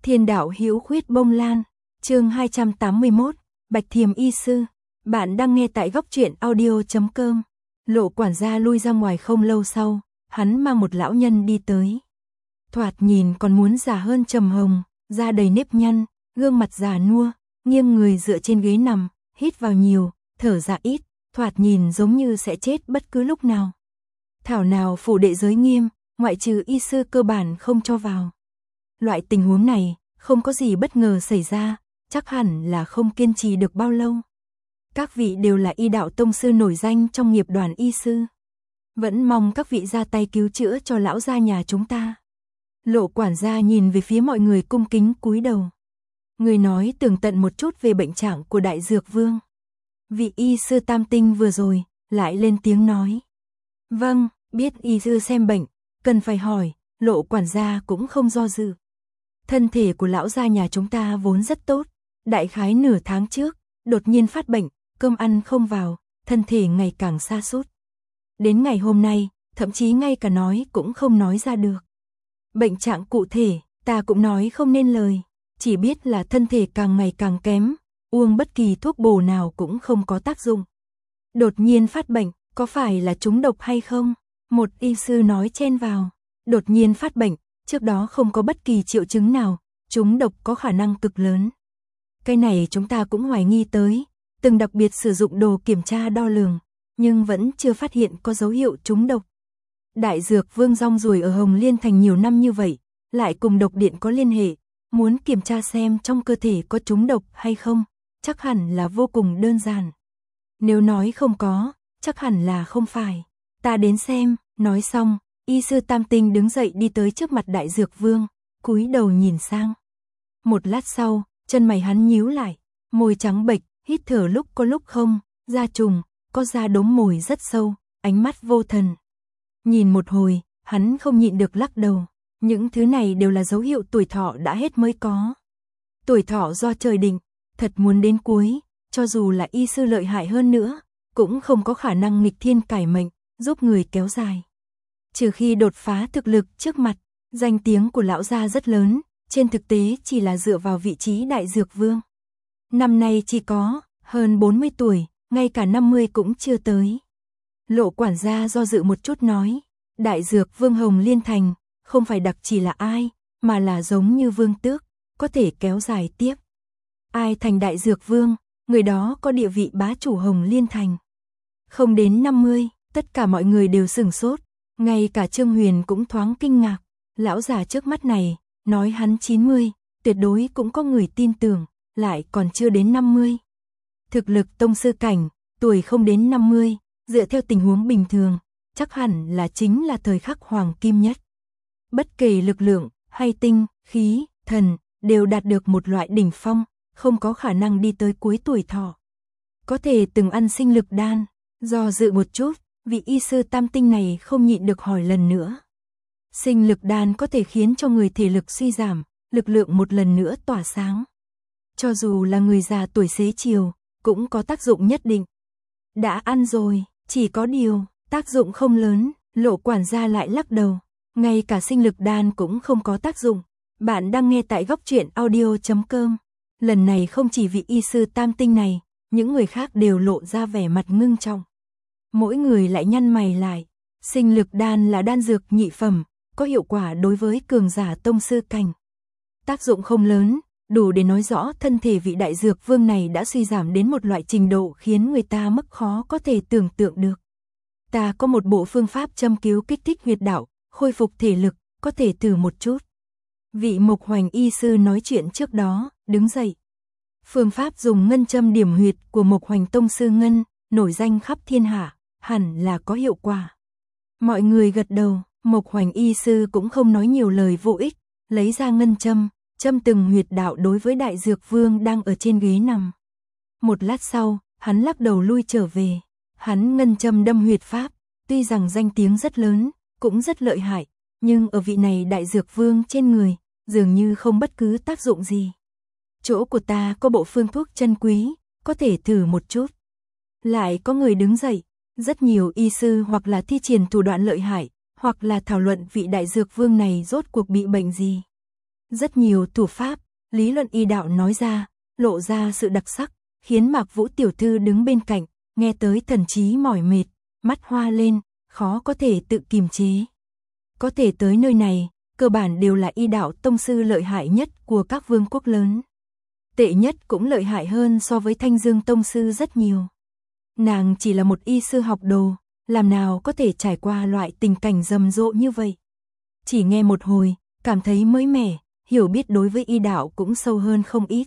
Thiên đạo hữu khuyết bông lan, chương 281, Bạch Thiềm y sư. Bạn đang nghe tại góc truyện audio.com. Lộ quản gia lui ra ngoài không lâu sau, hắn mang một lão nhân đi tới. Thoạt nhìn còn muốn già hơn Trầm Hồng, da đầy nếp nhăn, gương mặt già nua, nghiêng người dựa trên ghế nằm, hít vào nhiều, thở ra ít, thoạt nhìn giống như sẽ chết bất cứ lúc nào. Thảo nào phủ đệ giới nghiêm, ngoại trừ y sư cơ bản không cho vào. Loại tình huống này, không có gì bất ngờ xảy ra, chắc hẳn là không kiên trì được bao lâu. Các vị đều là y đạo tông sư nổi danh trong nghiệp đoàn y sư. Vẫn mong các vị ra tay cứu chữa cho lão gia nhà chúng ta. Lộ quản gia nhìn về phía mọi người cung kính cúi đầu. Người nói tường tận một chút về bệnh trạng của Đại Dược Vương. Vị y sư tam tinh vừa rồi, lại lên tiếng nói. Vâng, biết y sư xem bệnh, cần phải hỏi, Lộ quản gia cũng không do dự. Thân thể của lão gia nhà chúng ta vốn rất tốt, đại khái nửa tháng trước, đột nhiên phát bệnh, cơm ăn không vào, thân thể ngày càng sa sút. Đến ngày hôm nay, thậm chí ngay cả nói cũng không nói ra được. Bệnh trạng cụ thể, ta cũng nói không nên lời, chỉ biết là thân thể càng ngày càng kém, uống bất kỳ thuốc bổ nào cũng không có tác dụng. Đột nhiên phát bệnh, có phải là trúng độc hay không? Một y sư nói chen vào, đột nhiên phát bệnh, trước đó không có bất kỳ triệu chứng nào, trúng độc có khả năng cực lớn. Cái này chúng ta cũng hoài nghi tới, từng đặc biệt sử dụng đồ kiểm tra đo lường, nhưng vẫn chưa phát hiện có dấu hiệu trúng độc. Đại Dược Vương rong ruổi ở Hồng Liên Thành nhiều năm như vậy, lại cùng độc điện có liên hệ, muốn kiểm tra xem trong cơ thể có trúng độc hay không, chắc hẳn là vô cùng đơn giản. Nếu nói không có, chắc hẳn là không phải. Ta đến xem, nói xong, y sư tam tinh đứng dậy đi tới trước mặt Đại Dược Vương, cúi đầu nhìn sang. Một lát sau, chân mày hắn nhíu lại, môi trắng bệch, hít thở lúc có lúc không, da trùng, có da đốm mồi rất sâu, ánh mắt vô thần. Nhìn một hồi, hắn không nhịn được lắc đầu, những thứ này đều là dấu hiệu tuổi thọ đã hết mới có. Tuổi thọ do trời định, thật muốn đến cuối, cho dù là y sư lợi hại hơn nữa, cũng không có khả năng nghịch thiên cải mệnh, giúp người kéo dài. Trừ khi đột phá thực lực trước mặt, danh tiếng của lão gia rất lớn, trên thực tế chỉ là dựa vào vị trí Đại Dược Vương. Năm nay chỉ có hơn 40 tuổi, ngay cả 50 cũng chưa tới. Lộ quản gia do dự một chút nói, Đại Dược Vương Hồng Liên Thành, không phải đặc chỉ là ai, mà là giống như vương tước, có thể kéo dài tiếp. Ai thành Đại Dược Vương, người đó có địa vị bá chủ Hồng Liên Thành. Không đến 50, tất cả mọi người đều sửng sốt, ngay cả Trương Huyền cũng thoáng kinh ngạc, lão già trước mắt này, nói hắn 90, tuyệt đối cũng có người tin tưởng, lại còn chưa đến 50. Thực lực tông sư cảnh, tuổi không đến 50, dựa theo tình huống bình thường, chắc hẳn là chính là thời khắc hoàng kim nhất. Bất kể lực lượng, hay tinh, khí, thần, đều đạt được một loại đỉnh phong, không có khả năng đi tới cuối tuổi thọ. Có thể từng ăn sinh lực đan, do dự một chút, vị y sư tam tinh này không nhịn được hỏi lần nữa. Sinh lực đan có thể khiến cho người thể lực suy giảm, lực lượng một lần nữa tỏa sáng. Cho dù là người già tuổi xế chiều, cũng có tác dụng nhất định. Đã ăn rồi, chỉ có điều, tác dụng không lớn, Lộ quản gia lại lắc đầu. Ngay cả sinh lực đan cũng không có tác dụng. Bạn đang nghe tại góc truyện audio.com. Lần này không chỉ vị y sư tam tinh này, những người khác đều lộ ra vẻ mặt ngưng trọng. Mỗi người lại nhăn mày lại. Sinh lực đan là đan dược nhị phẩm, có hiệu quả đối với cường giả tông sư cảnh. Tác dụng không lớn, đủ để nói rõ thân thể vị Đại Dược Vương này đã suy giảm đến một loại trình độ khiến người ta mức khó có thể tưởng tượng được. Ta có một bộ phương pháp châm cứu kích thích huyệt đạo, khôi phục thể lực, có thể thử một chút. Vị Mộc Hoành y sư nói chuyện trước đó, đứng dậy. Phương pháp dùng ngân châm điểm huyệt của Mộc Hoành tông sư Ngân, nổi danh khắp thiên hạ, hẳn là có hiệu quả. Mọi người gật đầu, Mộc Hoành y sư cũng không nói nhiều lời vô ích, lấy ra ngân châm, châm từng huyệt đạo đối với Đại Dược Vương đang ở trên ghế nằm. Một lát sau, hắn lắc đầu lui trở về. Hắn ngân châm đâm huyệt pháp, tuy rằng danh tiếng rất lớn, cũng rất lợi hại, nhưng ở vị này Đại Dược Vương trên người, dường như không bất cứ tác dụng gì. Chỗ của ta có bộ phương thuốc chân quý, có thể thử một chút. Lại có người đứng dậy, rất nhiều y sư hoặc là thi triển thủ đoạn lợi hại, hoặc là thảo luận vị Đại Dược Vương này rốt cuộc bị bệnh gì. Rất nhiều thủ pháp, lý luận y đạo nói ra, lộ ra sự đặc sắc, khiến Mạc Vũ tiểu thư đứng bên cạnh, nghe tới thần trí mỏi mệt, mắt hoa lên, khó có thể tự kiềm chế. Có thể tới nơi này, cơ bản đều là y đạo tông sư lợi hại nhất của các vương quốc lớn. Tệ nhất cũng lợi hại hơn so với Thanh Dương tông sư rất nhiều. Nàng chỉ là một y sư học đồ, làm nào có thể trải qua loại tình cảnh rầm rộ như vậy. Chỉ nghe một hồi, cảm thấy mới mẻ, hiểu biết đối với y đạo cũng sâu hơn không ít.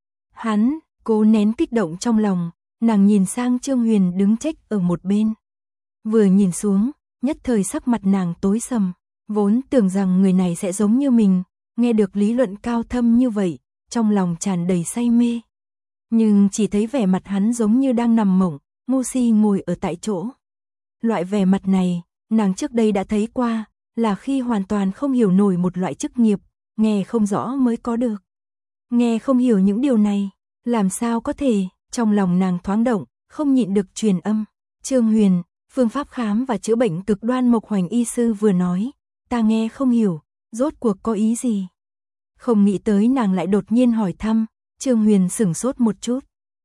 Hắn, cố nén kích động trong lòng, nàng nhìn sang Trương Huyền đứng trách ở một bên. Vừa nhìn xuống, nhất thời sắc mặt nàng tối sầm, vốn tưởng rằng người này sẽ giống như mình, nghe được lý luận cao thâm như vậy, trong lòng tràn đầy say mê. Nhưng chỉ thấy vẻ mặt hắn giống như đang nằm mộng, ngu si ngồi ở tại chỗ. Loại vẻ mặt này, nàng trước đây đã thấy qua, là khi hoàn toàn không hiểu nổi một loại chức nghiệp, nghe không rõ mới có được. Nghe không hiểu những điều này, làm sao có thể, trong lòng nàng thoáng động, không nhịn được truyền âm. Trương Huyền, phương pháp khám và chữa bệnh cực đoan Mộc Hoành y sư vừa nói, ta nghe không hiểu, rốt cuộc có ý gì. Không nghĩ tới nàng lại đột nhiên hỏi thăm, Trương Huyền sửng sốt một chút.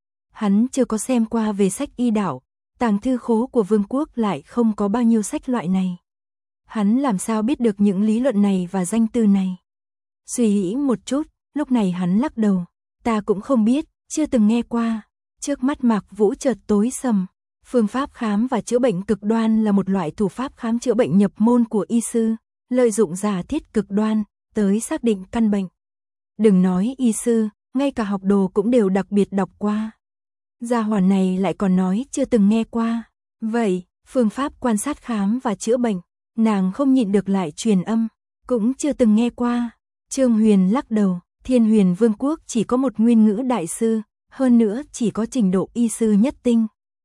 Hắn chưa có xem qua về sách y đạo, tàng thư khố của vương quốc lại không có bao nhiêu sách loại này. Hắn làm sao biết được những lý luận này và danh từ này. Suy nghĩ một chút, lúc này hắn lắc đầu, ta cũng không biết, chưa từng nghe qua. Trước mắt Mạc Vũ chợt tối sầm. Phương pháp khám và chữa bệnh cực đoan là một loại thủ pháp khám chữa bệnh nhập môn của y sư, lợi dụng giả thiết cực đoan, tới xác định căn bệnh. Đừng nói y sư, ngay cả học đồ cũng đều đặc biệt đọc qua. Gia hỏa này lại còn nói chưa từng nghe qua. Vậy, phương pháp quan sát khám và chữa bệnh, nàng không nhịn được lại truyền âm, cũng chưa từng nghe qua. Trương Huyền lắc đầu, Thiên Huyền Vương quốc chỉ có một nguyên ngữ đại sư, hơn nữa chỉ có trình độ y sư nhất tinh.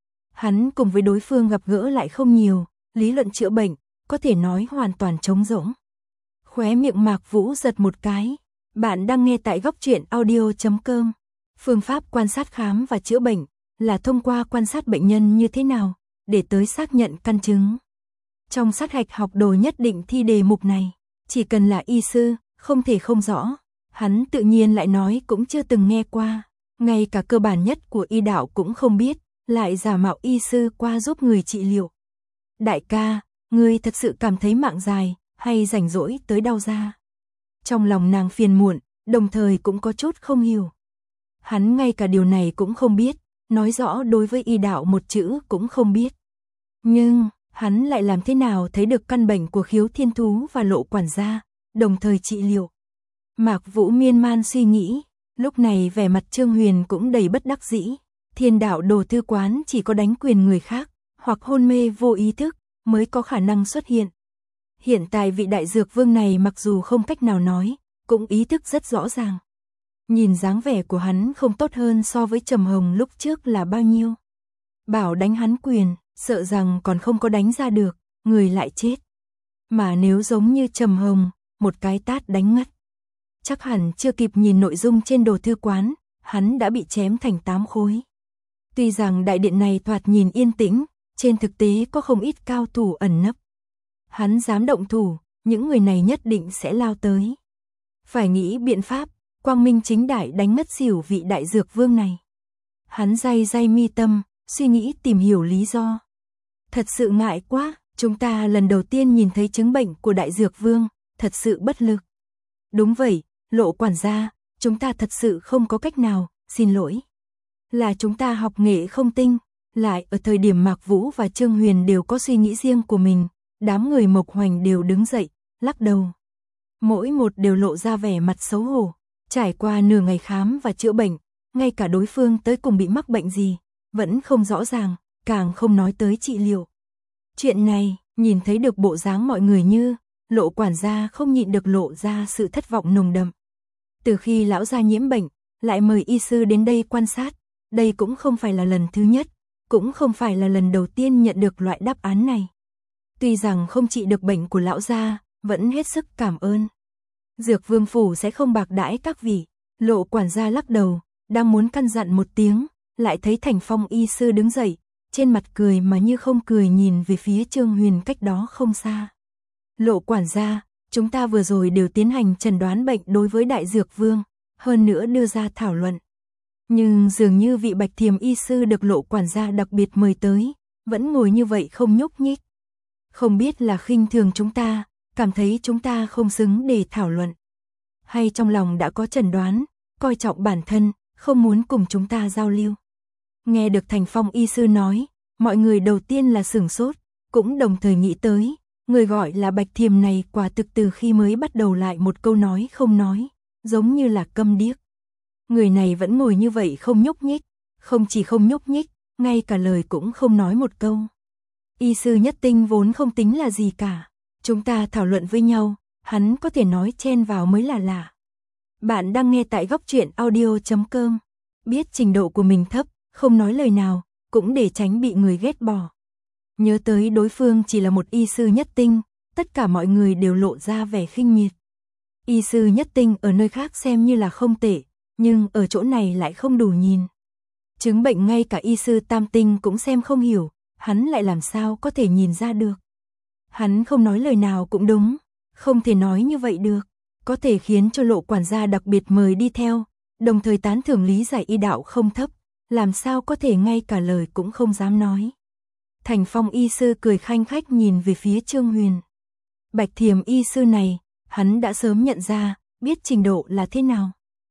Hắn cùng với đối phương gặp gỡ lại không nhiều, lý luận chữa bệnh, có thể nói hoàn toàn trống rỗng. Khóe miệng Mạc Vũ giật một cái. Bạn đang nghe tại góc truyện audio.com. Phương pháp quan sát khám và chữa bệnh là thông qua quan sát bệnh nhân như thế nào, để tới xác nhận căn chứng. Trong sát hạch học đồ nhất định thi đề mục này, chỉ cần là y sư, không thể không rõ. Hắn tự nhiên lại nói cũng chưa từng nghe qua, ngay cả cơ bản nhất của y đạo cũng không biết, lại giả mạo y sư qua giúp người trị liệu. Đại ca, ngươi thật sự cảm thấy mạng dài, hay rảnh rỗi tới đau da? Trong lòng nàng phiền muộn, đồng thời cũng có chút không hiểu. Hắn ngay cả điều này cũng không biết, nói rõ đối với y đạo một chữ cũng không biết. Nhưng, hắn lại làm thế nào thấy được căn bệnh của Khiếu Thiên Thú và Lộ quản gia, đồng thời trị liệu. Mạc Vũ miên man suy nghĩ, lúc này vẻ mặt Trương Huyền cũng đầy bất đắc dĩ. Thiên đạo đồ thư quán chỉ có đánh quyền người khác, hoặc hôn mê vô ý thức, mới có khả năng xuất hiện. Hiện tại vị đại dược vương này mặc dù không cách nào nói, cũng ý thức rất rõ ràng. Nhìn dáng vẻ của hắn không tốt hơn so với Trầm Hồng lúc trước là bao nhiêu. Bảo đánh hắn quyền, sợ rằng còn không có đánh ra được, người lại chết. Mà nếu giống như Trầm Hồng, một cái tát đánh ngất. Chắc hẳn chưa kịp nhìn nội dung trên đồ thư quán, hắn đã bị chém thành 8 khối. Tuy rằng đại điện này thoạt nhìn yên tĩnh, trên thực tế có không ít cao thủ ẩn nấp. Hắn dám động thủ, những người này nhất định sẽ lao tới. Phải nghĩ biện pháp, quang minh chính đại đánh ngất xỉu vị đại dược vương này. Hắn day day mi tâm, suy nghĩ tìm hiểu lý do. Thật sự ngại quá, chúng ta lần đầu tiên nhìn thấy chứng bệnh của đại dược vương, thật sự bất lực. Đúng vậy, Lộ quản gia, chúng ta thật sự không có cách nào, xin lỗi. Là chúng ta học nghệ không tinh, lại ở thời điểm Mạc Vũ và Trương Huyền đều có suy nghĩ riêng của mình, đám người Mộc Hoành đều đứng dậy, lắc đầu. Mỗi một đều lộ ra vẻ mặt xấu hổ, trải qua nửa ngày khám và chữa bệnh, ngay cả đối phương tới cùng bị mắc bệnh gì, vẫn không rõ ràng, càng không nói tới trị liệu. Chuyện này, nhìn thấy được bộ dáng mọi người như, Lộ quản gia không nhịn được lộ ra sự thất vọng nồng đậm. Từ khi lão gia nhiễm bệnh, lại mời y sư đến đây quan sát, đây cũng không phải là lần thứ nhất, cũng không phải là lần đầu tiên nhận được loại đáp án này. Tuy rằng không trị được bệnh của lão gia, vẫn hết sức cảm ơn. Dược vương phủ sẽ không bạc đãi các vị. Lộ quản gia lắc đầu, đang muốn căn dặn một tiếng, lại thấy Thành Phong y sư đứng dậy, trên mặt cười mà như không cười nhìn về phía Trương Huyền cách đó không xa. Lộ quản gia, Chúng ta vừa rồi đều tiến hành chẩn đoán bệnh đối với Đại Dược Vương, hơn nữa đưa ra thảo luận. Nhưng dường như vị Bạch Thiềm y sư được Lộ quản gia đặc biệt mời tới, vẫn ngồi như vậy không nhúc nhích. Không biết là khinh thường chúng ta, cảm thấy chúng ta không xứng để thảo luận. Hay trong lòng đã có chẩn đoán, coi trọng bản thân, không muốn cùng chúng ta giao lưu. Nghe được Thành Phong y sư nói, mọi người đầu tiên là sửng sốt, cũng đồng thời nghĩ tới, người gọi là Bạch Thiềm này quả thực từ khi mới bắt đầu lại một câu nói không nói, giống như là câm điếc. Người này vẫn ngồi như vậy không nhúc nhích, không chỉ không nhúc nhích, ngay cả lời cũng không nói một câu. Y sư Nhất Tinh vốn không tính là gì cả, chúng ta thảo luận với nhau, hắn có thể nói chen vào mới là lạ. Bạn đang nghe tại Góc Truyện Audio.com, biết trình độ của mình thấp, không nói lời nào, cũng để tránh bị người ghét bỏ. Nhớ tới đối phương chỉ là một y sư Nhất Tinh, tất cả mọi người đều lộ ra vẻ khinh miệt. Y sư Nhất Tinh ở nơi khác xem như là không tệ, nhưng ở chỗ này lại không đủ nhìn. Chứng bệnh ngay cả y sư Tam Tinh cũng xem không hiểu, hắn lại làm sao có thể nhìn ra được. Hắn không nói lời nào cũng đúng, không thể nói như vậy được, có thể khiến cho Lộ quản gia đặc biệt mời đi theo, đồng thời tán thưởng lý giải y đạo không thấp, làm sao có thể ngay cả lời cũng không dám nói. Thành Phong y sư cười khanh khách nhìn về phía Trương Huyền. Bạch Thiềm y sư này, hắn đã sớm nhận ra, biết trình độ là thế nào.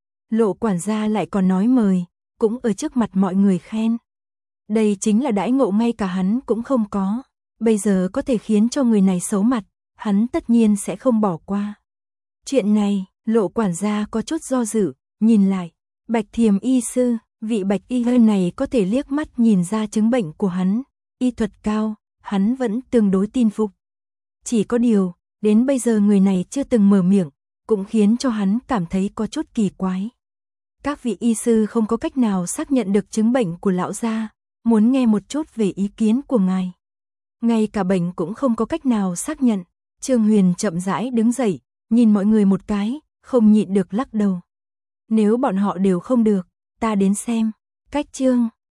Lộ quản gia lại còn nói mời, cũng ở trước mặt mọi người khen. Đây chính là đãi ngộ ngay cả hắn cũng không có, bây giờ có thể khiến cho người này xấu mặt, hắn tất nhiên sẽ không bỏ qua. Chuyện này, Lộ quản gia có chút do dự, nhìn lại, Bạch Thiềm y sư, vị Bạch y hơn này có thể liếc mắt nhìn ra chứng bệnh của hắn, y thuật cao, hắn vẫn tương đối tin phục. Chỉ có điều, đến bây giờ người này chưa từng mở miệng, cũng khiến cho hắn cảm thấy có chút kỳ quái. Các vị y sư không có cách nào xác nhận được chứng bệnh của lão gia, muốn nghe một chút về ý kiến của ngài. Ngay cả bệnh cũng không có cách nào xác nhận. Trương Huyền chậm rãi đứng dậy, nhìn mọi người một cái, không nhịn được lắc đầu. Nếu bọn họ đều không được, ta đến xem. Cách Trương